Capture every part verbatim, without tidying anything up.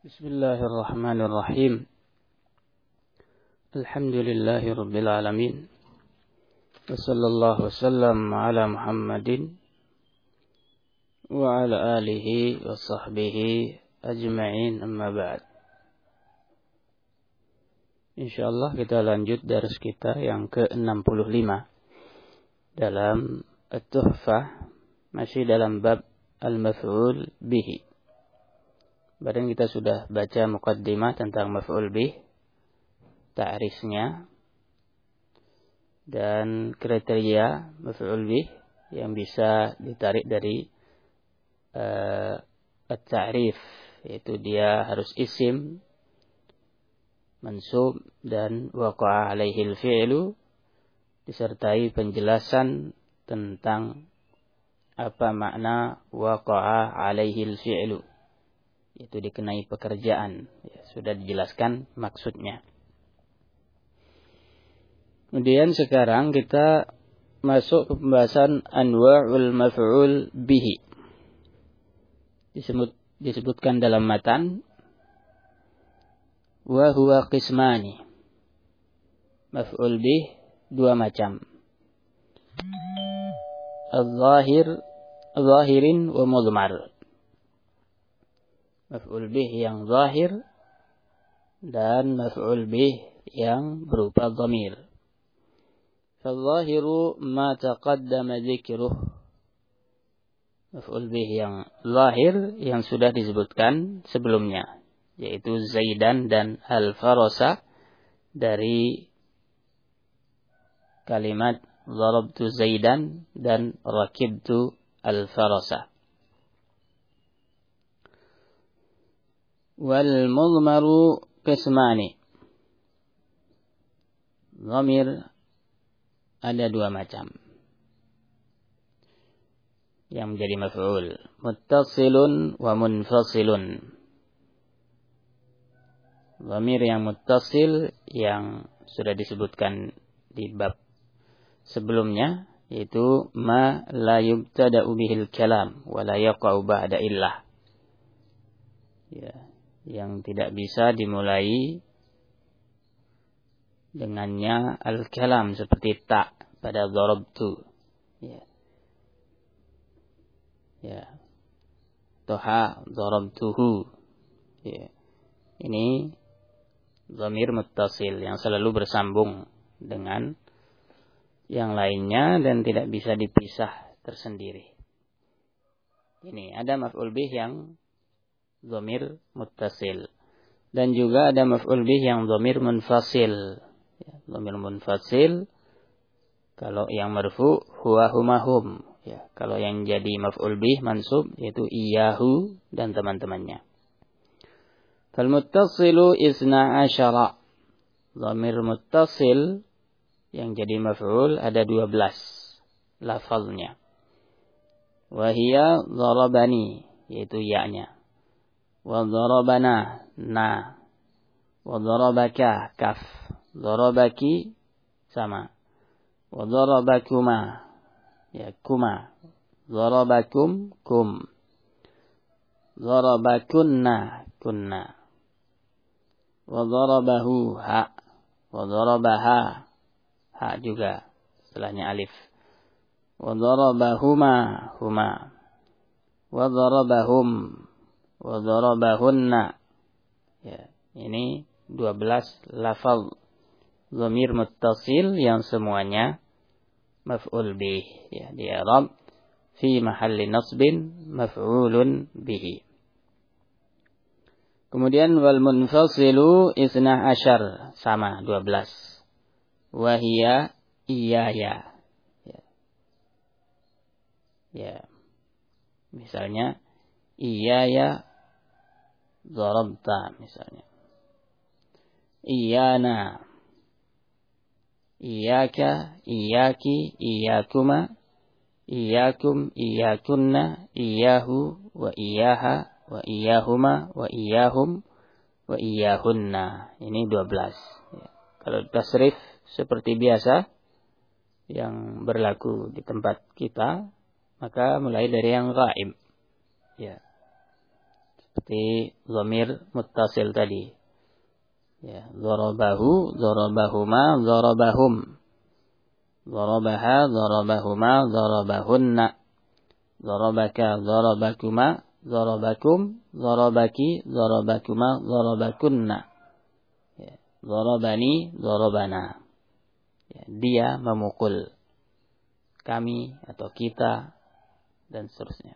Bismillahirrahmanirrahim. Alhamdulillahi rabbil alamin. Wa sallallahu wasallam ala Muhammadin wa ala alihi wa sahbihi ajma'in, amma ba'd. Insyaallah kita lanjut dars kita yang ke enam puluh lima dalam At-Tuhfah, masih dalam bab al-maf'ul bihi. Badan kita sudah baca muqaddimah tentang maf'ul bih, ta'rifnya dan kriteria maf'ul bih yang bisa ditarik dari uh, at-ta'rif, yaitu dia harus isim, mansub, dan waqa'a alaihi al-fi'lu, disertai penjelasan tentang apa makna waqa'a alaihi al-fi'lu, itu dikenai pekerjaan. Ya, sudah dijelaskan maksudnya. Kemudian sekarang kita masuk ke pembahasan anwa'ul maf'ul bihi. Disebut, disebutkan dalam matan wa huwa qismani. Maf'ul bih dua macam. Al-zahir, zahirin wa mudmar. Maf'ul bih yang zahir dan maf'ul bih yang berupa dhamir. Fal-zahiru ma taqaddama dzikruh. Maf'ul bih yang zahir yang sudah disebutkan sebelumnya, yaitu Zaidan dan Al-Farasa, dari kalimat darabtu Zaidan dan rakibtu Al-Farasa. Wal mudmaru qismani. Dhamir ada dua macam yang menjadi maf'ul, muttasilun wa munfasilun. Dhamir yang muttasil yang sudah disebutkan di bab sebelumnya, yaitu ma la yubtada'u bihil kalam wa la yaqa'u ba'da illah. Ya, yang tidak bisa dimulai dengannya al-kalam, seperti ta pada darabtu. Ya. Ya. Toha darabtuhu. Ya. Ini dhamir muttasil yang selalu bersambung dengan yang lainnya dan tidak bisa dipisah tersendiri. Ini ada maf'ul bih yang dhamir muttasil, dan juga ada maf'ul bih yang dhamir munfasil. Ya, dhamir munfasil kalau yang marfu huwa huma hum. Ya, kalau yang jadi maf'ul bih mansub yaitu iyahu dan teman-temannya. Fal muttasilu isna asyara. Dhamir muttasil yang jadi maf'ul ada dua belas lafaznya. Wa hiya darabani, yaitu ya-nya. Wa darabana, na. Wa darabaka, kaf. Darabaki, sama. Wa darabakuma, ya, kuma. Darabakum, kum. Darabakunna, kunna. Wa darabahu, ha. Wa darabaha, ha juga, setelahnya alif. Wa darabahuma, huma. Wa darabahum, wa darabahunna. Ya, ini dua belas lafaz dhamir muttasil yang semuanya maf'ul bih, ya, di i'rab fi mahalli nasbin maf'ulun bihi. Kemudian wal munfasilu isna asyar, sama dua belas. Wa hiya iyaya. Ya. Ya. Misalnya iyaya darabta, misalnya. Iyana, iyaka, iyaki, iyakuma, iyakum, iyakunna, iyahu, wa iyaha, wa iyahuma, wa iyahum, wa iyahunna. Ini dua belas. Ya. Kalau tasrif seperti biasa yang berlaku di tempat kita, maka mulai dari yang ghaib. Ya. seperti dhamir muttasil tadi. Ya, dharabahu, dharabahuma, dharabahum. Dharabaha, dharabahuma, dharabahunna. Dharabaka, dharabakuma, dharabakum, dharabaki, dharabakuma, dharabakunna. Ya, dharabani, dharabana. Ya, dia memukul kami atau kita dan seterusnya.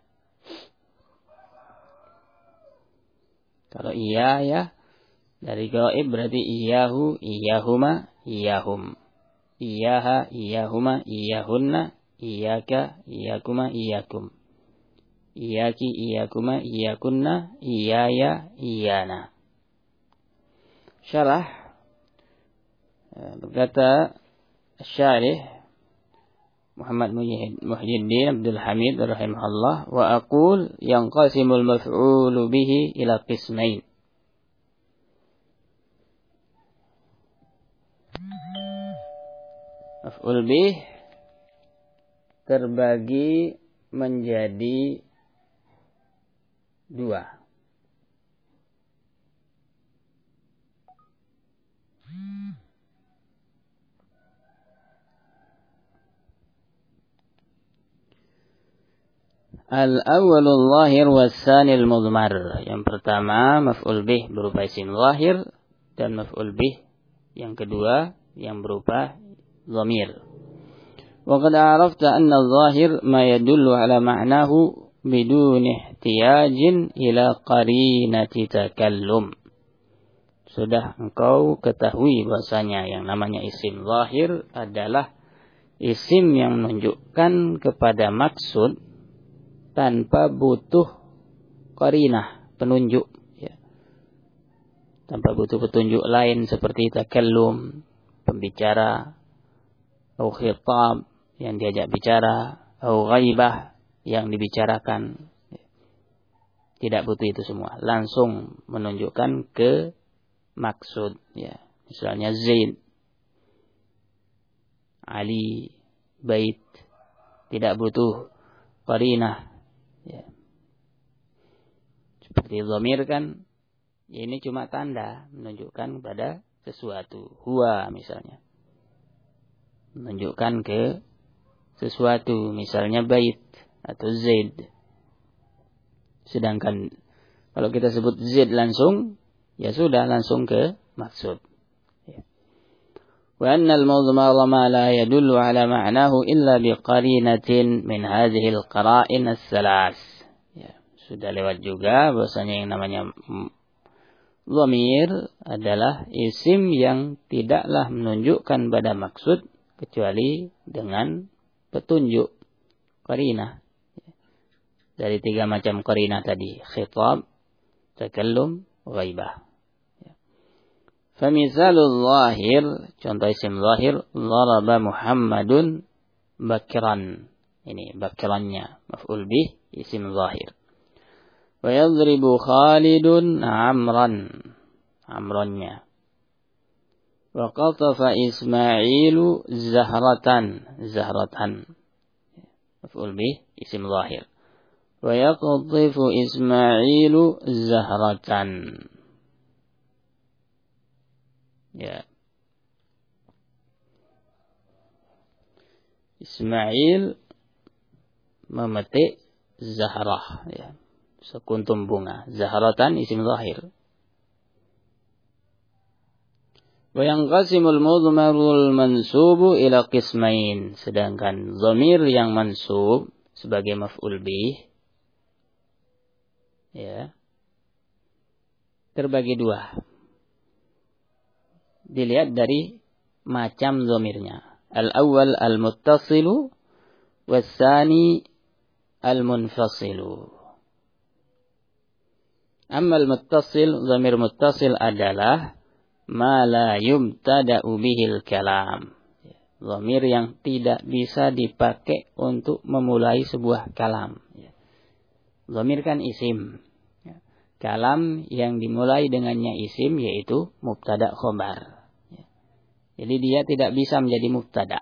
Kalau iya ya dari gaib berarti iyahu, iyahuma, iyahum. Iyaha, iyahuma, iyahunna, iyaka, iyakuma, iyakum. Iyaki, iyakuma, iyakunna, iyaya, iyana. Syarah berkata Syarih Muhammad Muhyiddin Abdul Hamid rahimahullah, wa aqul yanqasimul maf'ulu bihi ila qismain. Maf'ul bih terbagi menjadi dua. Al-awwalul zahir was-tsanil mudmar. Yang pertama maf'ul bih berupa isim zahir dan maf'ul bih yang kedua yang berupa dhamir. Wa qad arafta anna adh-dhahir ma yadullu ala ma'nahu bidun ihtiyajin ila qarinati takallum. Sudah engkau ketahui bahasanya yang namanya isim zahir adalah isim yang menunjukkan kepada maksud tanpa butuh qarinah, penunjuk, ya. Tanpa butuh petunjuk lain seperti takallum, pembicara, atau khitab yang diajak bicara, atau ghaibah yang dibicarakan. Tidak butuh itu semua, langsung menunjukkan ke maksud, ya. Misalnya Zaid, Ali, Bait, tidak butuh qarinah. Ya. Seperti dhamir kan, ini cuma tanda menunjukkan pada sesuatu. Huwa misalnya, menunjukkan ke sesuatu, misalnya Bait atau Zaid. Sedangkan kalau kita sebut Zaid langsung, ya sudah langsung ke maksud. Wa anna al-mudmara ma la yadullu ala ma'nahu illa biqarinatin min hadhihi al-qara'in as-salas. Ya, sudah lewat juga bahwasanya yang namanya dhamir adalah isim yang tidaklah menunjukkan pada maksud kecuali dengan petunjuk qarinah. Dari tiga macam qarinah tadi, khitab, takallum, ghaibah. Famisalul zahir, contoh isim zahir, daraba Muhammadun bakran. Ini bakrannya, maf'ul bih, isim zahir. Wa yadribu Khalidun amran, amrannya. Wa qatafa Ismailu zahratan, zahratan. Maf'ul bih, isim zahir. Wa yaqtifu Ismailu zahratan. Ya. Ismail memetik zahrah, ya. Sekuntum bunga. Zahratan isim zahir. Wa yanqasimul mudmarul mansubu ila qismain. Sedangkan dhamir yang mansub sebagai maf'ul bih, ya, terbagi dua. Dilihat dari macam dhamirnya. Al-awwal al-muttasilu was-tsani al-munfasilu. Amma al-muttasil, dhamir muttasil adalah ma la yubtada'u bihil kalam. Dhamir yang tidak bisa dipakai untuk memulai sebuah kalam. Dhamir kan isim. Kalam yang dimulai dengannya isim yaitu mubtada khobar. Jadi dia tidak bisa menjadi mubtada.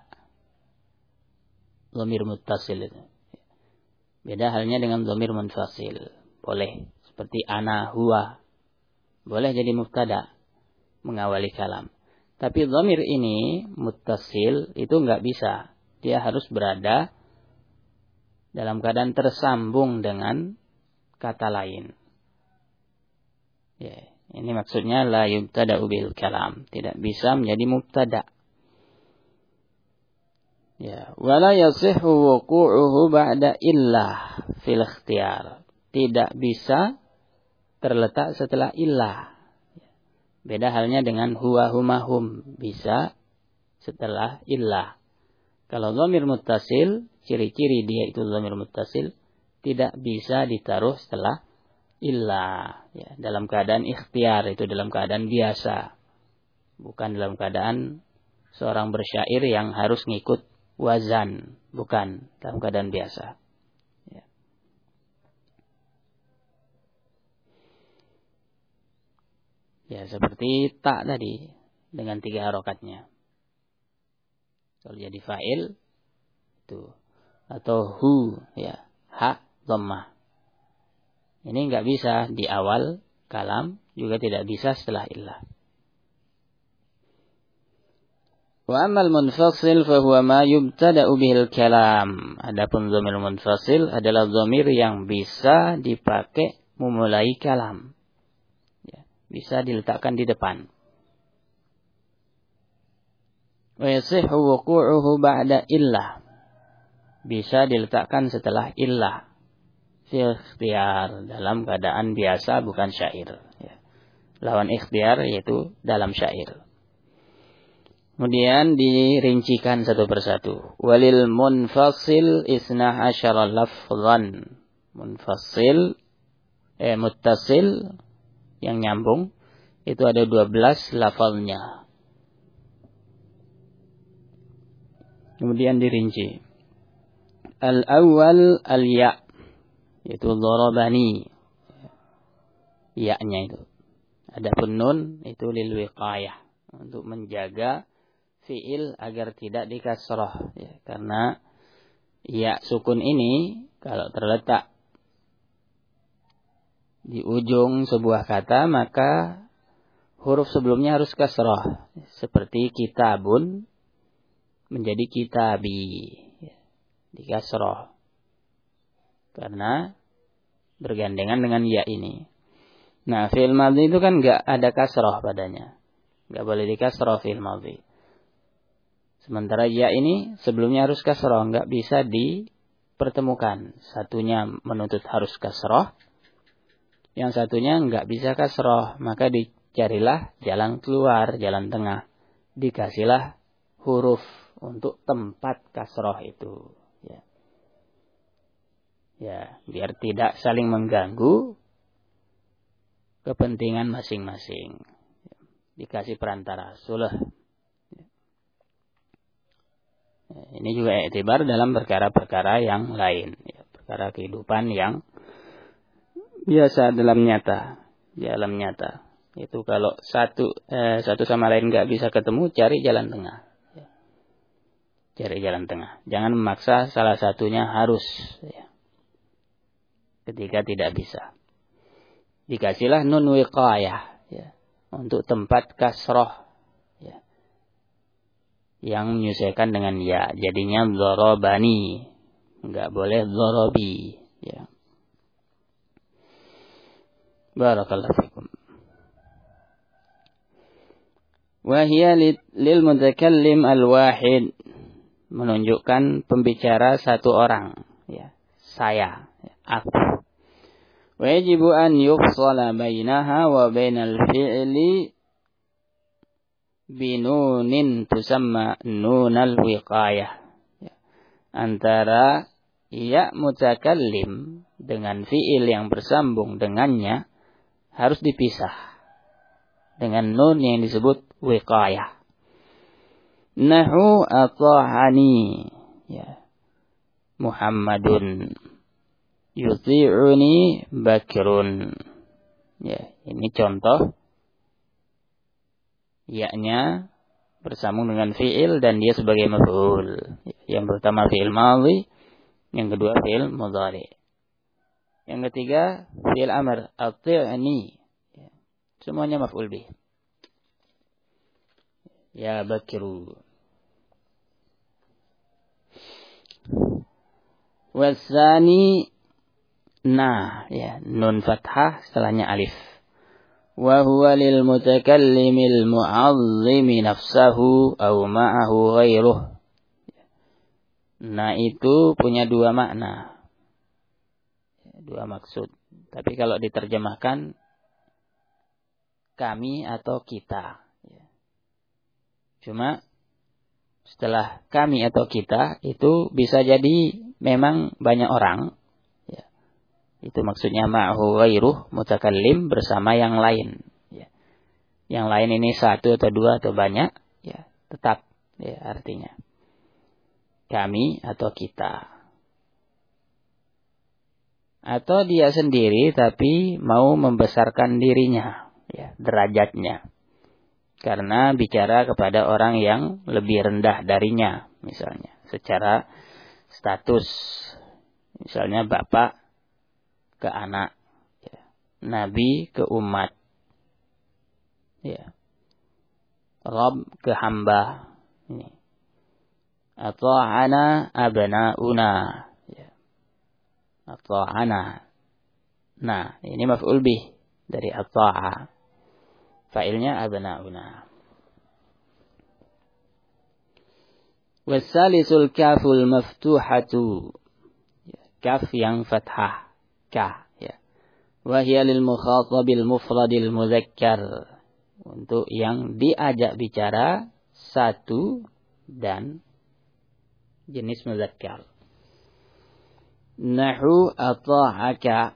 Dhamir muttasil itu. Beda halnya dengan dhamir munfasil. Boleh Seperti ana, huwa. Boleh jadi mubtada mengawali kalam. Tapi dhamir ini muttasil itu enggak bisa. Dia harus berada dalam keadaan tersambung dengan kata lain. Ya, ini maksudnya la yubtada'u bil kalam, tidak bisa menjadi mubtada. Ya, wala yasihhu wuqu'uhu ba'da illah fil ikhtiyar. Tidak bisa terletak setelah illah. Beda halnya dengan huwa huma hum, bisa setelah illah. Kalau dhamir muttasil, ciri-ciri dia itu dhamir muttasil tidak bisa ditaruh setelah illah, ya, dalam keadaan ikhtiar, itu dalam keadaan biasa. Bukan dalam keadaan seorang bersyair yang harus ngikut wazan, bukan, dalam keadaan biasa. Ya. Ya, seperti tak tadi dengan tiga harokatnya. Kalau jadi fa'il itu atau hu, ya, ha dhammah. Ini enggak bisa di awal kalam, juga tidak bisa setelah illah. Wa amal munfasil fa huwa ma yubtada'u bihil kalam. Adapun dhamir munfasil adalah dhamir yang bisa dipakai memulai kalam. Ya, bisa diletakkan di depan. Wa yasihhu wuqu'uhu ba'da illah. Bisa diletakkan setelah illah. Fil ikhtiyar, dalam keadaan biasa, bukan syair. Ya. Lawan ikhtiyar yaitu dalam syair. Kemudian dirincikan satu persatu. Walil munfasil isna asyara lafzan. Munfasil, eh, muttasil, yang nyambung, itu ada dua belas lafalnya. Kemudian dirinci. Al-awwal al-ya'. Itu dharabani. Ya-nya itu. Adapun nun itu lil wiqayah. Untuk menjaga fi'il agar tidak dikasrah, ya, karena ya sukun ini kalau terletak di ujung sebuah kata maka huruf sebelumnya harus kasrah, seperti kitabun menjadi kitabi, ya, dikasrah karena bergandengan dengan ya ini. Nah, fi'il madhi itu kan enggak ada kasrah padanya, enggak boleh dikasrah fi'il madhi. Sementara ya ini sebelumnya harus kasroh, enggak bisa dipertemukan. Satunya menuntut harus kasroh, yang satunya enggak bisa kasroh, maka dicarilah jalan keluar, jalan tengah. Dikasihlah huruf untuk tempat kasroh itu. Ya, ya, biar tidak saling mengganggu kepentingan masing-masing. Dikasih perantara, sulah. Ini juga iktibar dalam perkara-perkara yang lain, ya, perkara kehidupan yang biasa dalam nyata, dalam nyata. Itu kalau satu eh, satu sama lain nggak bisa ketemu, cari jalan tengah, ya. Cari jalan tengah. Jangan memaksa salah satunya harus, ya. Ketika tidak bisa, dikasihlah nun wiqayah, ya, untuk tempat kasroh, yang menyesuaikan dengan ya, jadinya dharabani, enggak boleh dharabi, ya. Barakallahu fikum. Wa hiya lil mutakallim al-wahid, menunjukkan pembicara satu orang, ya, saya, ya, aku. Wa yajibu an yufsala bainaha wa bainal fi'li binunin tusamma nunal wiqayah, ya. Antara ya mutakallim dengan fi'il yang bersambung dengannya harus dipisah dengan nun yang disebut wiqayah. Nahu ata'ani, ya, Muhammadun yuti'uni Bakrun, ya, ini contoh ya-nya bersambung dengan fi'il dan dia sebagai maf'ul. Yang pertama fi'il madhi, yang kedua fi'il mudhari. Yang ketiga, fi'il amr, ati'ni. Semuanya maf'ul bih. Ya Bakru. Wasani, nah, ya, nun fathah setelahnya alif. Wa huwa lil mutakallimil mu'azzimi nafsahu aw ma'ahu ghairuh. Nah, itu punya dua makna. Dua maksud. Tapi kalau diterjemahkan kami atau kita. Cuma setelah kami atau kita itu bisa jadi memang banyak orang. Ya. Itu maksudnya ma'hu ghairuh mutakallim bersama yang lain. Ya. Yang lain ini satu atau dua atau banyak. Ya, tetap ya, artinya. Kami atau kita. Atau dia sendiri tapi mau membesarkan dirinya. Ya, derajatnya. Karena bicara kepada orang yang lebih rendah darinya. Misalnya. Secara status. Misalnya bapak ke anak. Ya. Nabi ke umat. Ya. Rabb ke hamba. Ini. Ata'ana abna'una. Ya. Ata'ana. Nah, ini maf'ul bih dari ata'a. Fa'ilnya abna'una. Wasalisul kaful maftuhatu. Kaf yang fathah. Ka. Ya. Wahia lil mukhatabil mufradil muzakkar. Untuk yang diajak bicara satu dan jenis muzakkar. Nahu ata'aka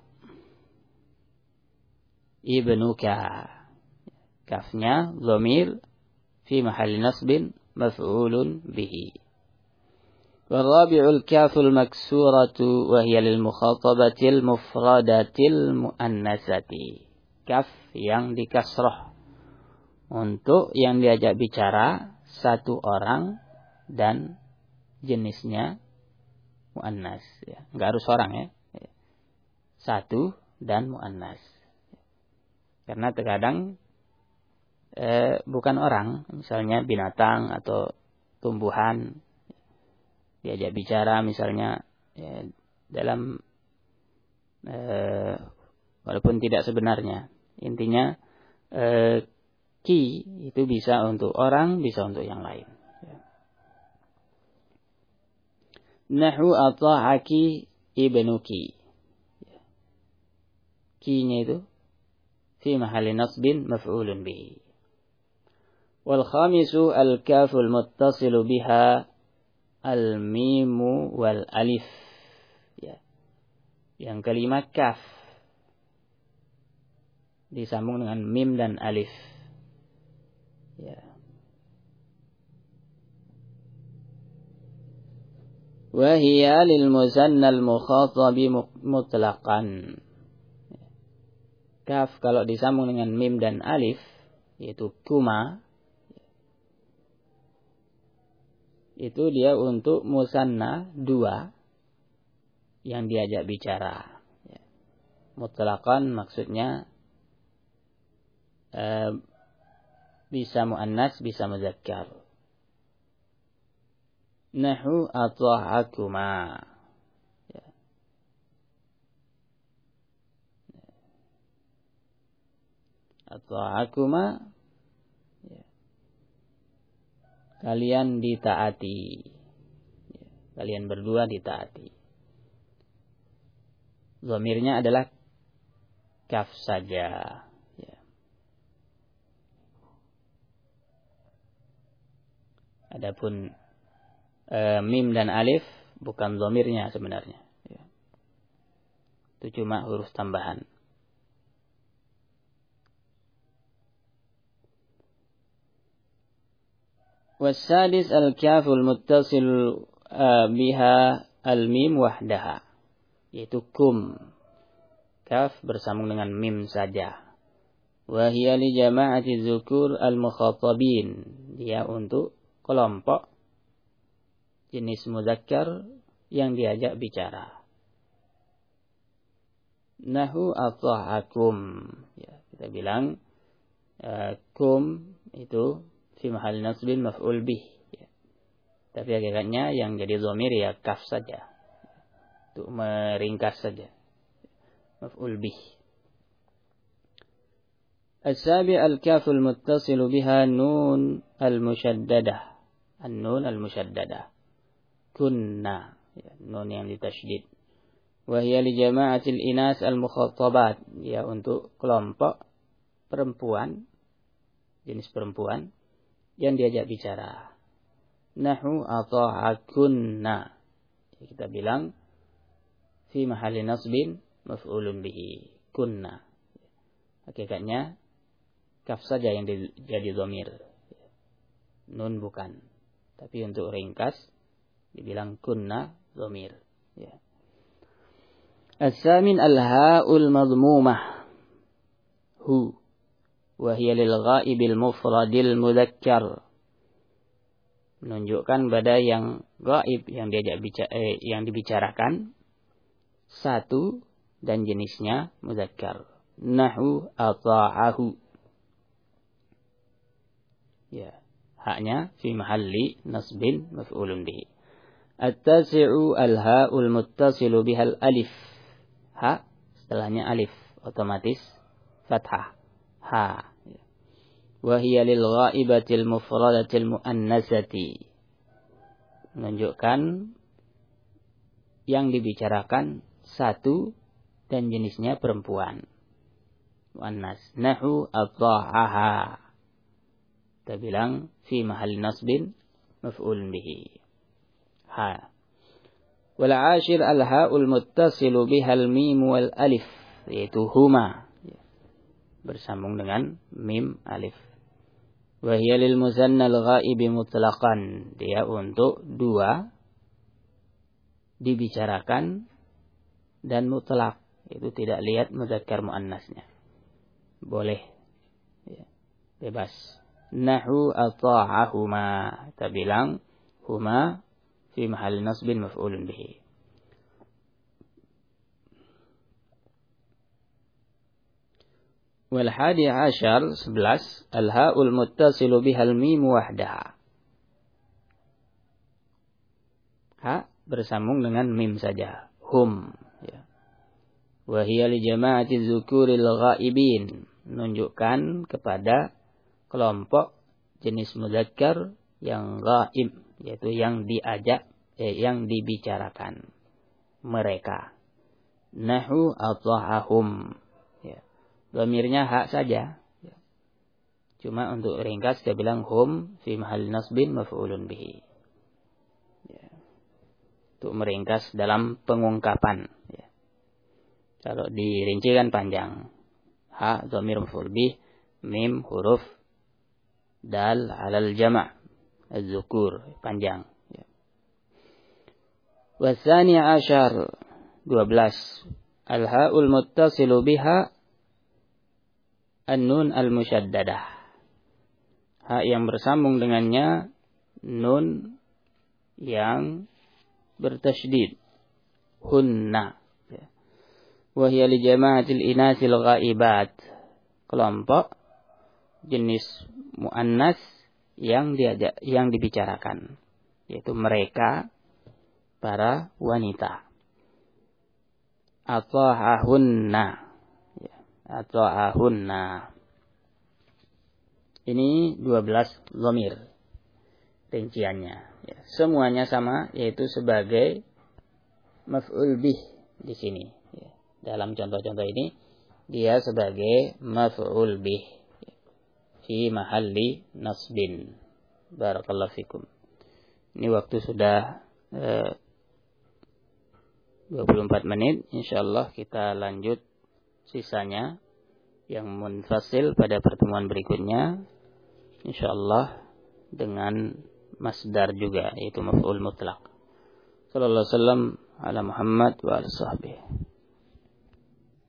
ibnuka. Kafnya dhamir fi mahalli nasbin maf'ulun bihi. Warabi'ul kaful maksuratu wa hiya lil mukhatabatil mufradatil muannasati. Kaf yang dikasrah untuk yang diajak bicara satu orang dan jenisnya muannas ya. Enggak harus orang ya. Satu dan muannas. Karena terkadang Eh, bukan orang, misalnya binatang atau tumbuhan diajak bicara misalnya ya, dalam eh, walaupun tidak sebenarnya intinya eh, ki itu bisa untuk orang, bisa untuk yang lain. Ya. Nahu ata'aki ibnuki. Ya. Ki-nya itu fi mahalli nasbin maf'ulun bihi. Wal khamisu al-kaful muttasilu biha al-mimu wal alif. Ya. Yang kelima kaf. Disambung dengan mim dan alif. Ya. Wa hiya lil musanna al-mukhatabi mutlaqan. Kaf kalau disambung dengan mim dan alif yaitu kuma. Itu dia untuk musanna dua yang diajak bicara. Ya. Mutlaqan maksudnya eh, bisa muannas, bisa muzakkar. Nahu ata'akuma. Ya. Ata'akuma. Kalian ditaati. Kalian berdua ditaati. Dhamirnya adalah kaf saja. Ya. Adapun e, mim dan alif bukan dhamirnya sebenarnya. Ya. Itu cuma huruf tambahan. Wasadis al-kaful muttasil uh, biha al-mim wahdaha. Yaitu kum. Kaf bersambung dengan mim saja. Wahia li jama'ati zukur al-mukhatabin. Dia untuk kelompok jenis muzakkar yang diajak bicara. Nahu ata'akum. Ya, kita bilang uh, kum itu fi mahal nasbin maf'ul bih. Ya. Tapi hakikatnya yang jadi dhamir ya kaf saja. Untuk meringkas saja. Maf'ul bih. As-sabi' al-kaful muttasilu biha nun al-musyaddadah. An-nun al-musyaddadah. Kunna. Ya, nun yang ditasydid. Wa hiya li jama'atil inas al-mukhattabat. Ya, untuk kelompok perempuan, jenis perempuan yang diajak bicara. Nahu ata'akunna. Ya, kita bilang fi mahalli nasbin maf'ulun bihi. Kunna. Hakikatnya kaf saja yang jadi dhamir. Nun bukan. Tapi untuk ringkas dibilang kunna dhamir. Ya. As-samin al-ha'ul madhmumah. Hu. Wa hiya lil ghaibil mufradil mudzakkar. Menunjukkan pada yang gaib yang diajak bicara, eh, yang dibicarakan satu dan jenisnya mudzakkar. Nahu ata'ahu. Ya, haknya fi mahalli nasbin maf'ulun bihi. At-tasi'u al-ha'ul muttasilu bihal alif. Ha setelahnya alif, otomatis fathah. Ha. Wa hiya lil ghaibatil mufradatil muannasati. Menunjukkan yang dibicarakan satu dan jenisnya perempuan. Muannas. Nahu ata'aha. Kita bilang fi mahal nasbin maf'ul bihi. Ha. Wal 'ashir al-ha'ul muttasilu bihal mim wal alif, yaitu huma. Bersambung dengan mim alif. Wa hiya lil muzanna al-ghaibi mutlaqan. Dia untuk dua dibicarakan dan mutlak. Itu tidak lihat mudzakkar muannasnya. Boleh. Ya. Bebas. Nahu ata'ahuma. Kita bilang huma fi mahal nasbin maf'ulun bihi. Wal hadi ashar sebelas al-ha'ul muttasilu bihal mim wahdaha. Ha bersambung dengan mim saja. Hum. Ya. Wa hiya li jama'ati dzukuril ghaibin. Menunjukkan kepada kelompok jenis mudzakkar yang ghaib, yaitu yang diajak, eh, yang dibicarakan mereka. Nahu ata'ahum. Ya. Dhamirnya hak saja. Ya. Cuma untuk ringkas dia bilang hum fi mahal nasbin maf'ulun bihi. Ya. Untuk meringkas dalam pengungkapan. Ya. Kalau dirinci kan panjang. Ha dhamir maf'ul bih, mim huruf dal alal jama' az-zukur, panjang. Ya. Wasani ashar dua belas al-ha'ul muttasilu biha an-nun al-musyaddadah. Ha yang bersambung dengannya nun yang bertasydid. Hunna. Ya. Wa hiya li jama'atil inasil ghaibat. Kelompok jenis muannas yang diajak, yang dibicarakan, yaitu mereka para wanita. Ata'ahunna. Ya, ata'ahunna. Ini dua belas dhamir rinciannya. Ya, semuanya sama, yaitu sebagai maf'ul bih di sini. Ya, dalam contoh-contoh ini dia sebagai maf'ul bih fi mahalli nasbin. Barakallahu fikum. Ini waktu sudah eh, dua puluh empat menit. Insyaallah kita lanjut sisanya yang munfasil pada pertemuan berikutnya. Insyaallah dengan masdar juga, yaitu maf'ul mutlaq. Sallallahu alaihi wasallam ala Muhammad wa alihi.